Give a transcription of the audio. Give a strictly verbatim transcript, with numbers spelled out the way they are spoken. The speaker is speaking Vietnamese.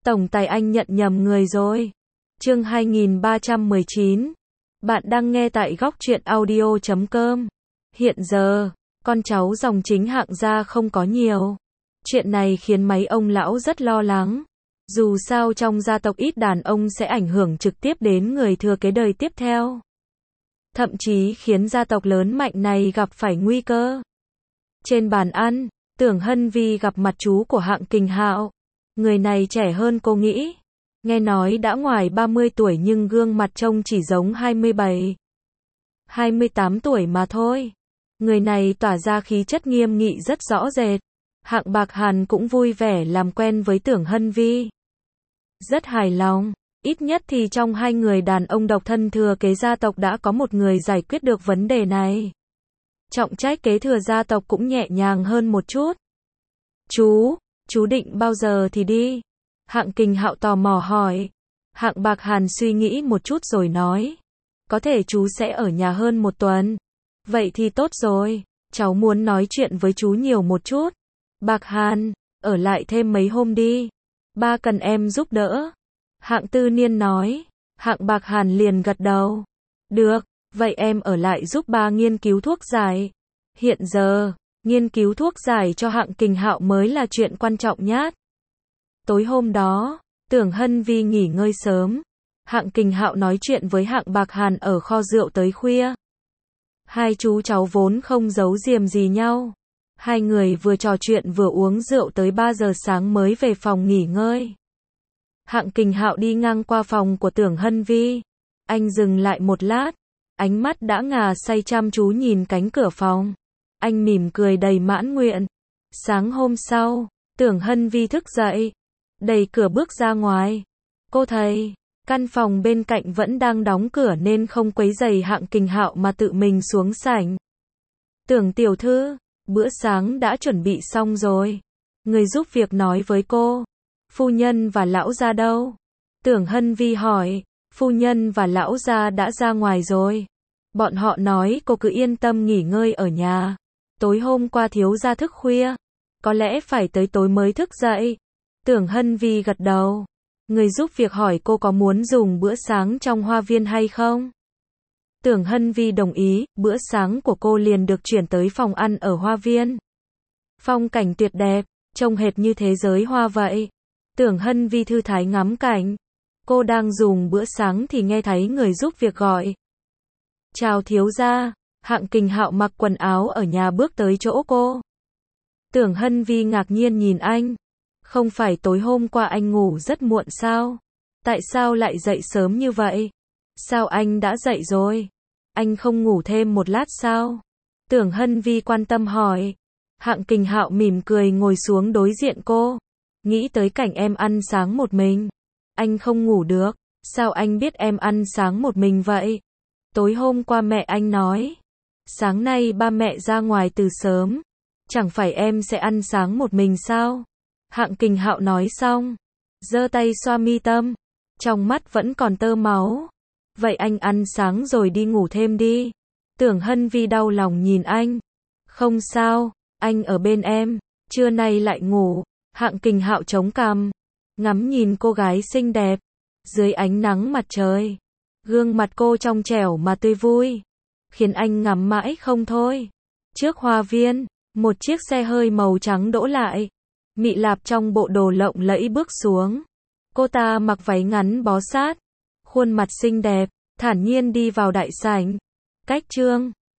Tổng tài anh nhận nhầm người rồi. Chương hai nghìn ba trăm mười chín. Bạn đang nghe tại góc truyện audio chấm com. Hiện giờ, con cháu dòng chính Hạng gia không có nhiều. Chuyện này khiến mấy ông lão rất lo lắng. Dù sao trong gia tộc ít đàn ông sẽ ảnh hưởng trực tiếp đến người thừa kế đời tiếp theo. Thậm chí khiến gia tộc lớn mạnh này gặp phải nguy cơ. Trên bàn ăn, Tưởng Hân Vi gặp mặt chú của Hạng Kình Hạo. Người này trẻ hơn cô nghĩ. Nghe nói đã ngoài ba mươi tuổi nhưng gương mặt trông chỉ giống hai mươi bảy, hai mươi tám tuổi mà thôi. Người này tỏa ra khí chất nghiêm nghị rất rõ rệt. Hạng Bạc Hàn cũng vui vẻ làm quen với Tưởng Hân Vi. Rất hài lòng, ít nhất thì trong hai người đàn ông độc thân thừa kế gia tộc đã có một người giải quyết được vấn đề này. Trọng trách kế thừa gia tộc cũng nhẹ nhàng hơn một chút. Chú, chú định bao giờ thì đi? Hạng Kình Hạo tò mò hỏi. Hạng Bạc Hàn suy nghĩ một chút rồi nói. Có thể chú sẽ ở nhà hơn một tuần. Vậy thì tốt rồi, cháu muốn nói chuyện với chú nhiều một chút. Bạc Hàn, ở lại thêm mấy hôm đi. Ba cần em giúp đỡ. Hạng Tư Niên nói. Hạng Bạc Hàn liền gật đầu. Được, vậy em ở lại giúp ba nghiên cứu thuốc giải. Hiện giờ, nghiên cứu thuốc giải cho Hạng Kình Hạo mới là chuyện quan trọng nhất. Tối hôm đó, Tưởng Hân Vi nghỉ ngơi sớm. Hạng Kình Hạo nói chuyện với Hạng Bạc Hàn ở kho rượu tới khuya. Hai chú cháu vốn không giấu giềm gì nhau. Hai người vừa trò chuyện vừa uống rượu tới ba giờ sáng mới về phòng nghỉ ngơi. Hạng Kình Hạo đi ngang qua phòng của Tưởng Hân Vi. Anh dừng lại một lát. Ánh mắt đã ngà say chăm chú nhìn cánh cửa phòng. Anh mỉm cười đầy mãn nguyện. Sáng hôm sau, Tưởng Hân Vi thức dậy. Đẩy cửa bước ra ngoài. Cô thấy, căn phòng bên cạnh vẫn đang đóng cửa nên không quấy rầy Hạng Kình Hạo mà tự mình xuống sảnh. Tưởng tiểu thư, bữa sáng đã chuẩn bị xong rồi. Người giúp việc nói với cô. Phu nhân và lão gia đâu? Tưởng Hân Vi hỏi. Phu nhân và lão gia đã ra ngoài rồi. Bọn họ nói cô cứ yên tâm nghỉ ngơi ở nhà. Tối hôm qua thiếu gia thức khuya. Có lẽ phải tới tối mới thức dậy. Tưởng Hân Vi gật đầu. Người giúp việc hỏi cô có muốn dùng bữa sáng trong hoa viên hay không? Tưởng Hân Vi đồng ý, bữa sáng của cô liền được chuyển tới phòng ăn ở hoa viên. Phong cảnh tuyệt đẹp, trông hệt như thế giới hoa vậy. Tưởng Hân Vi thư thái ngắm cảnh. Cô đang dùng bữa sáng thì nghe thấy người giúp việc gọi. Chào thiếu gia. Hạng Kình Hạo mặc quần áo ở nhà bước tới chỗ cô. Tưởng Hân Vi ngạc nhiên nhìn anh. Không phải tối hôm qua anh ngủ rất muộn sao? Tại sao lại dậy sớm như vậy? Sao anh đã dậy rồi? Anh không ngủ thêm một lát sao? Tưởng Hân Vi quan tâm hỏi. Hạng Kình Hạo mỉm cười ngồi xuống đối diện cô. Nghĩ tới cảnh em ăn sáng một mình. Anh không ngủ được. Sao anh biết em ăn sáng một mình vậy? Tối hôm qua mẹ anh nói. Sáng nay ba mẹ ra ngoài từ sớm. Chẳng phải em sẽ ăn sáng một mình sao? Hạng Kình Hạo nói xong. Giơ tay xoa mi tâm. Trong mắt vẫn còn tơ máu. Vậy anh ăn sáng rồi đi ngủ thêm đi. Tưởng Hân Vi đau lòng nhìn anh. Không sao, anh ở bên em. Trưa nay lại ngủ. Hạng Kình Hạo chống cằm. Ngắm nhìn cô gái xinh đẹp. Dưới ánh nắng mặt trời. Gương mặt cô trong trẻo mà tươi vui. Khiến anh ngắm mãi không thôi. Trước hoa viên, một chiếc xe hơi màu trắng đỗ lại. Mị Lạp trong bộ đồ lộng lẫy bước xuống. Cô ta mặc váy ngắn bó sát. Khuôn mặt xinh đẹp, thản nhiên đi vào đại sảnh. Cách Trương